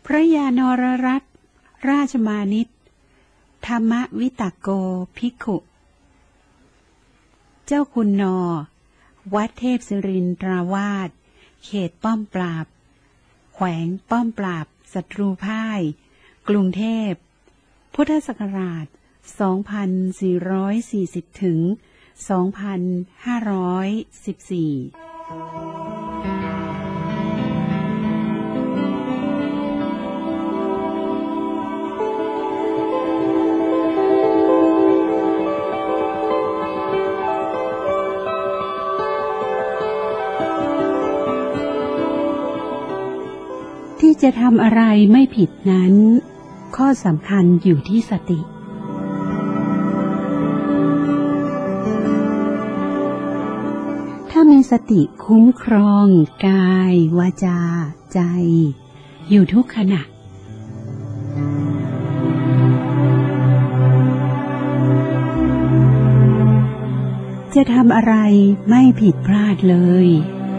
พระยานรรัตน์ราชมานิตธรรมวิตโกภิกขุเจ้าคุณนอวัดเทพศิรินทราวาสเขตป้อมปราบแขวงป้อมปราบศัตรูพ่ายกรุงเทพพุทธศักราช 2440 ถึง 2514ที่จะทำอะไรไม่ผิดนั้นข้อสำคัญอยู่ที่สติถ้ามีสติคุ้มครองกายวาจาใจอยู่ทุกขณะจะทำอะไรไม่ผิดพลาดเลย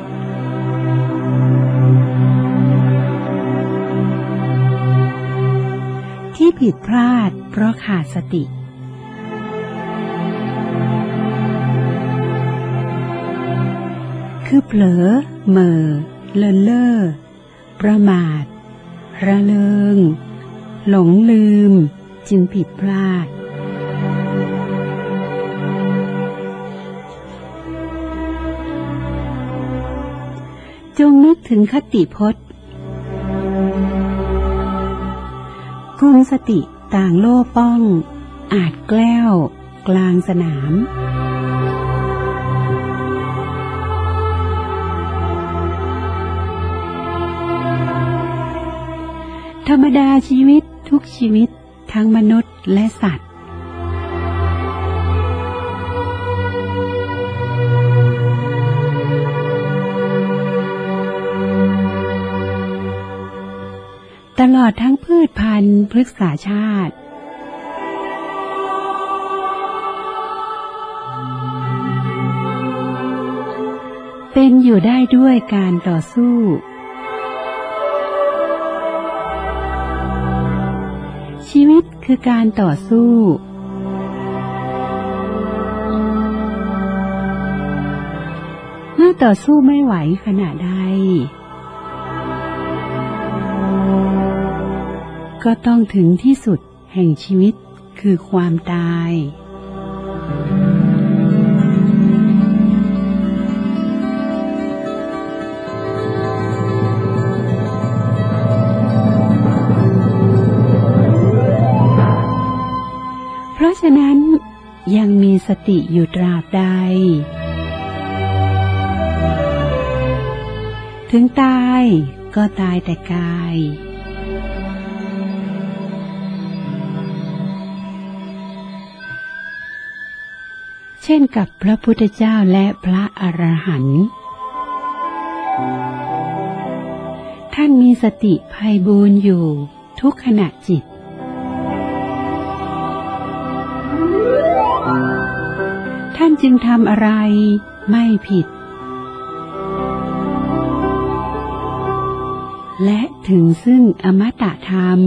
ที่ผิดพลาดเพราะขาดสติคือเผลอเหม่อเลินเล่อประมาทระเริงหลงลืมจึงผิดพลาดจงนึกถึงคติพจน์กุมสติต่างโล่ป้องอาจแกล้วกลางสนามธรรมดาชีวิตทุกชีวิตทั้งมนุษย์และสัตว์ตลอดทั้งพืชพันธุ์พฤกษาชาติเป็นอยู่ได้ด้วยการต่อสู้ชีวิตคือการต่อสู้เมื่อต่อสู้ไม่ไหวขณะใดก็ต้องถึงที่สุดแห่งชีวิตคือความตายเพราะฉะนั้นยังมีสติอยู่ตราบใดถึงตายก็ตายแต่กายเช่นกับพระพุทธเจ้าและพระอรหันต์ท่านมีสติไพบูลย์อยู่ทุกขณะจิตท่านจึงทำอะไรไม่ผิดและถึงซึ่งอมตะธรรม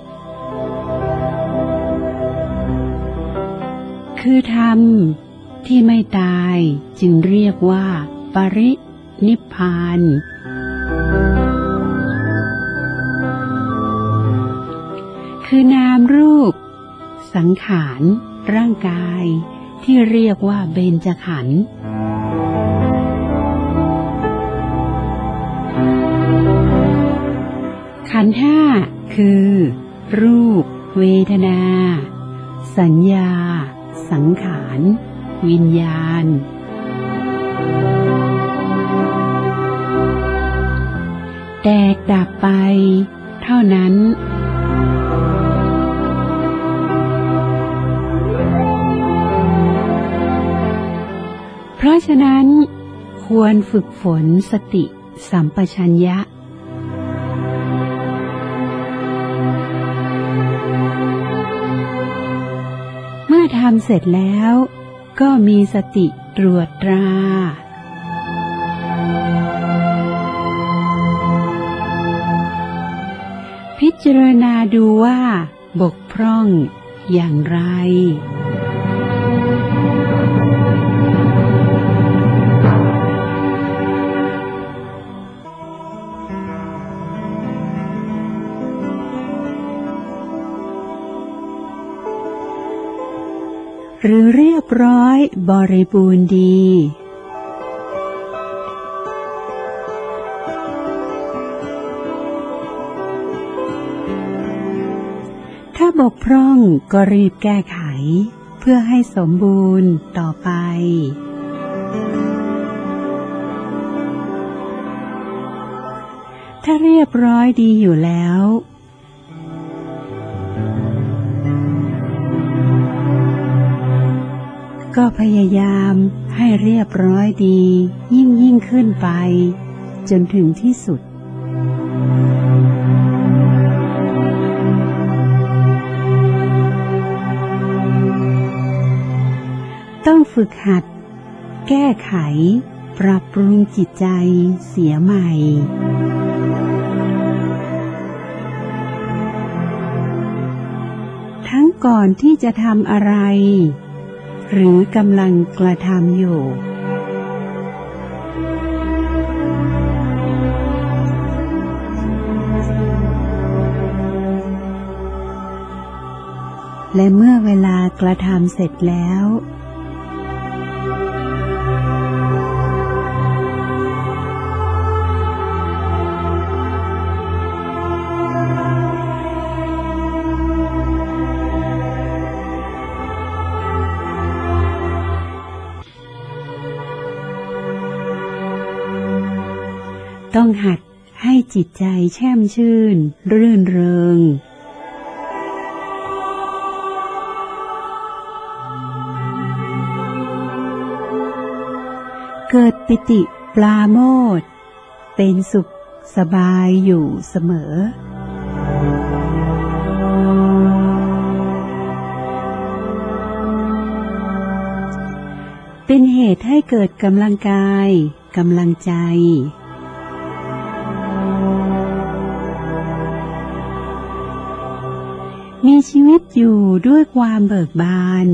คือธรรมที่ไม่ตายจึงเรียกว่าปรินิพพานคือนามรูปสังขารร่างกายที่เรียกว่าเบญจขันธ์ขันธ์ห้าคือรูปเวทนาสัญญาสังขารวิญญาณแตกดับไปเท่านั้นเพราะฉะนั้นควรฝึกฝนสติสัมปชัญญะเมื่อทำเสร็จแล้วก็มีสติตรวจตราพิจารณาดูว่าบกพร่องอย่างไรหรือเรียบร้อยบริบูรณ์ดีถ้าบกพร่องก็รีบแก้ไขเพื่อให้สมบูรณ์ต่อไปถ้าเรียบร้อยดีอยู่แล้วก็พยายามให้เรียบร้อยดียิ่งขึ้นไปจนถึงที่สุดต้องฝึกหัดแก้ไขปรับปรุงจิตใจเสียใหม่ทั้งก่อนที่จะทำอะไรหรือกำลังกระทำอยู่และเมื่อเวลากระทำเสร็จแล้วต้องหัดให้จิตใจแช่มชื่นรื่นเริงเกิดปิติปราโมทย์เป็นสุขสบายอยู่เสมอเป็นเหตุให้เกิดกำลังกายกำลังใจมีชีวิตอยู่ด้วยความเบิกบาน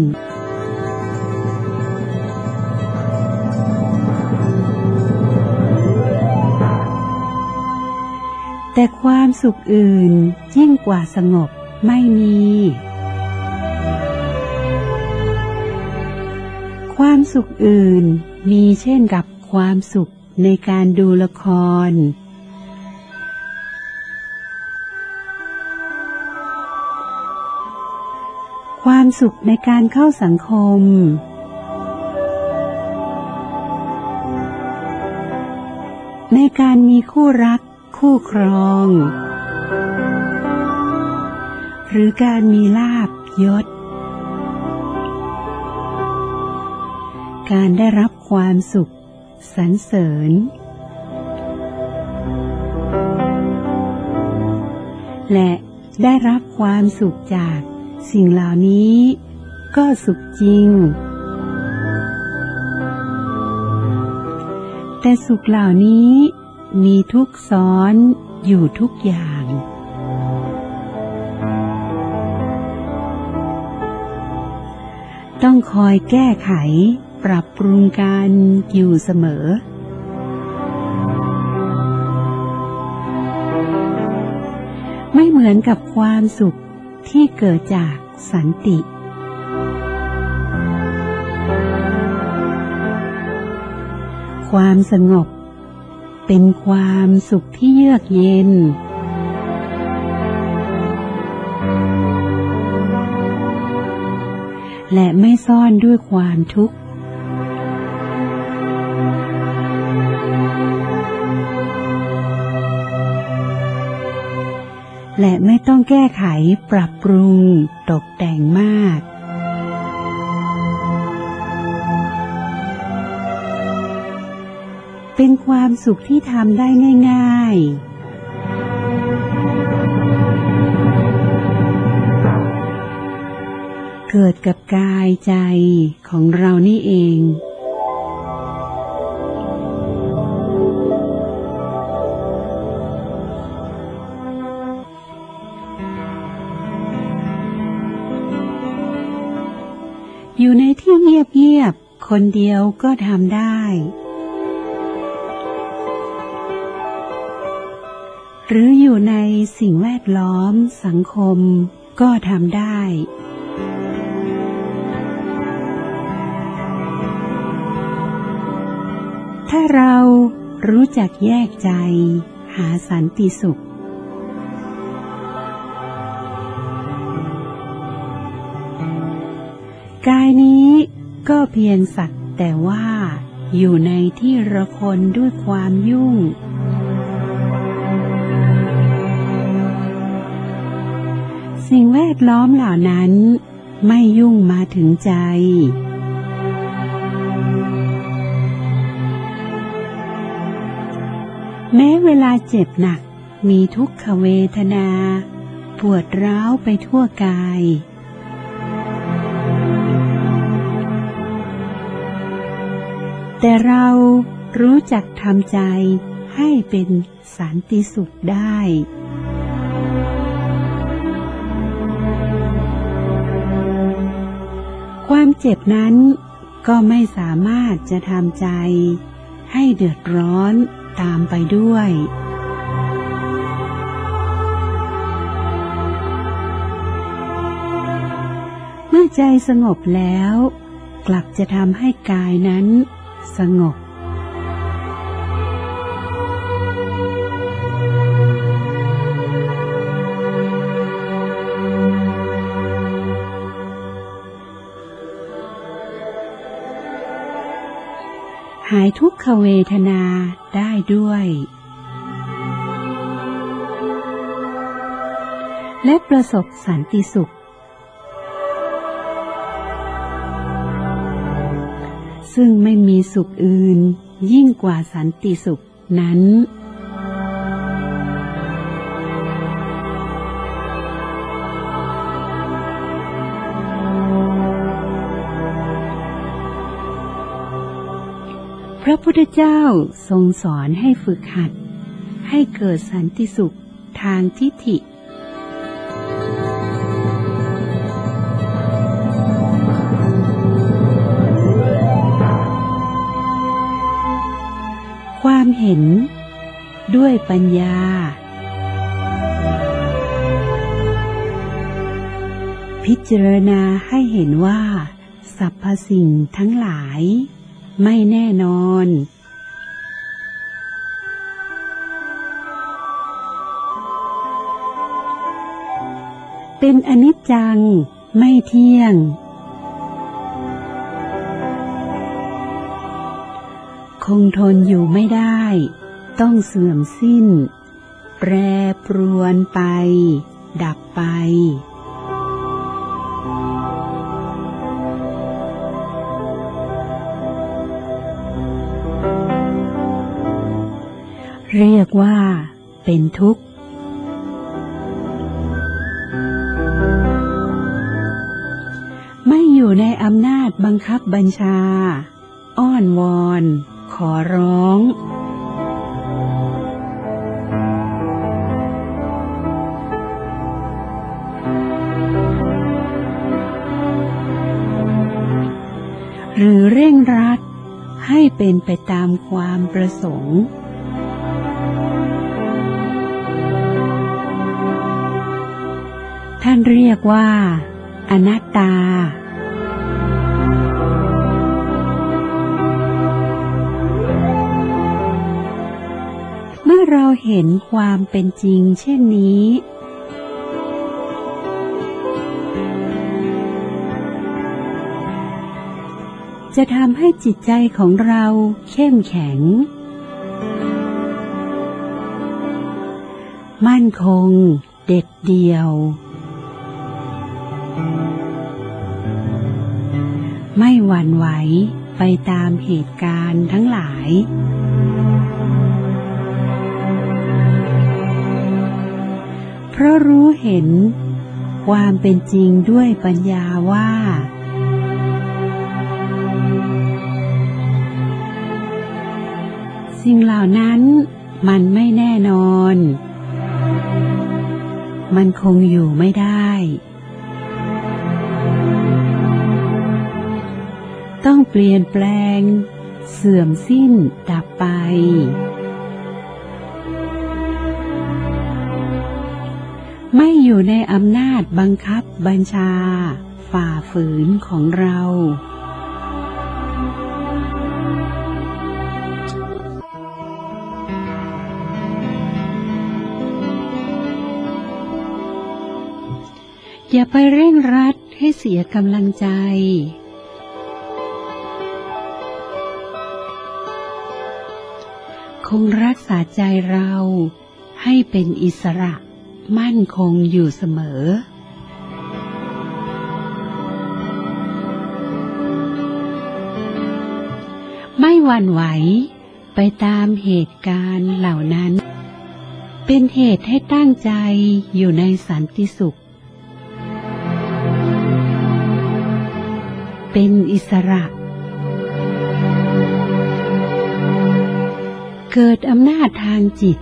แต่ความสุขอื่นยิ่งกว่าสงบไม่มีความสุขอื่นมีเช่นกับความสุขในการดูละครความสุขในการเข้าสังคมในการมีคู่รักคู่ครองหรือการมีลาภยศการได้รับความสุขสรรเสริญและได้รับความสุขจากสิ่งเหล่านี้ก็สุขจริงแต่สุขเหล่านี้มีทุกข์ซ้อนอยู่ทุกอย่างต้องคอยแก้ไขปรับปรุงกันอยู่เสมอไม่เหมือนกับความสุขที่เกิดจากสันติความสงบเป็นความสุขที่เยือกเย็นและไม่ซ่อนด้วยความทุกข์และไม่ต้องแก้ไขปรับปรุงตกแต่งมากเป็นความสุขที่ทำได้ง่ายๆเกิดกับกายใจของเรานี่เองที่เงียบๆคนเดียวก็ทำได้หรืออยู่ในสิ่งแวดล้อมสังคมก็ทำได้ถ้าเรารู้จักแยกใจหาสันติสุขกายนี้ก็เพียงสักแต่ว่าอยู่ในที่ระคนด้วยความยุ่งสิ่งแวดล้อมเหล่านั้นไม่ยุ่งมาถึงใจแม้เวลาเจ็บหนักมีทุกขเวทนาปวดร้าวไปทั่วกายแต่เรารู้จักทำใจให้เป็นสันติสุขได้ความเจ็บนั้นก็ไม่สามารถจะทำใจให้เดือดร้อนตามไปด้วยเมื่อใจสงบแล้วกลับจะทำให้กายนั้นสงบหายทุกขเวทนาได้ด้วยและประสบสันติสุขซึ่งไม่มีสุขอื่นยิ่งกว่าสันติสุขนั้นพระพุทธเจ้าทรงสอนให้ฝึกหัดให้เกิดสันติสุขทางทิฏฐิความเห็นด้วยปัญญาพิจารณาให้เห็นว่าสรรพสิ่งทั้งหลายไม่แน่นอนเป็นอนิจจังไม่เที่ยงคงทนอยู่ไม่ได้ต้องเสื่อมสิ้นแปรปรวนไปดับไปเรียกว่าเป็นทุกข์ไม่อยู่ในอำนาจบังคับบัญชาอ้อนวอนขอร้องหรือเร่งรัดให้เป็นไปตามความประสงค์ท่านเรียกว่าอนัตตาเมื่อเราเห็นความเป็นจริงเช่นนี้จะทำให้จิตใจของเราเข้มแข็งมั่นคงเด็ดเดี่ยวไม่หวั่นไหวไปตามเหตุการณ์ทั้งหลายเพราะรู้เห็นความเป็นจริงด้วยปัญญาว่าสิ่งเหล่านั้นมันไม่แน่นอนมันคงอยู่ไม่ได้ต้องเปลี่ยนแปลงเสื่อมสิ้นดับไปไม่อยู่ในอำนาจบังคับบัญชาฝ่าฝืนของเราอย่าไปเร่งรัดให้เสียกำลังใจคงรักษาใจเราให้เป็นอิสระมั่นคงอยู่เสมอไม่หวั่นไหวไปตามเหตุการณ์เหล่านั้นเป็นเหตุให้ตั้งใจอยู่ในสันติสุขเป็นอิสระเกิดอำนาจทางจิต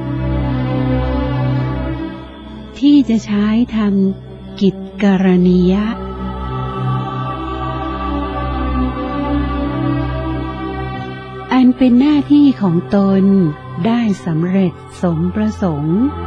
ที่จะใช้ทำกิจกรณียะอันเป็นหน้าที่ของตนได้สำเร็จสมประสงค์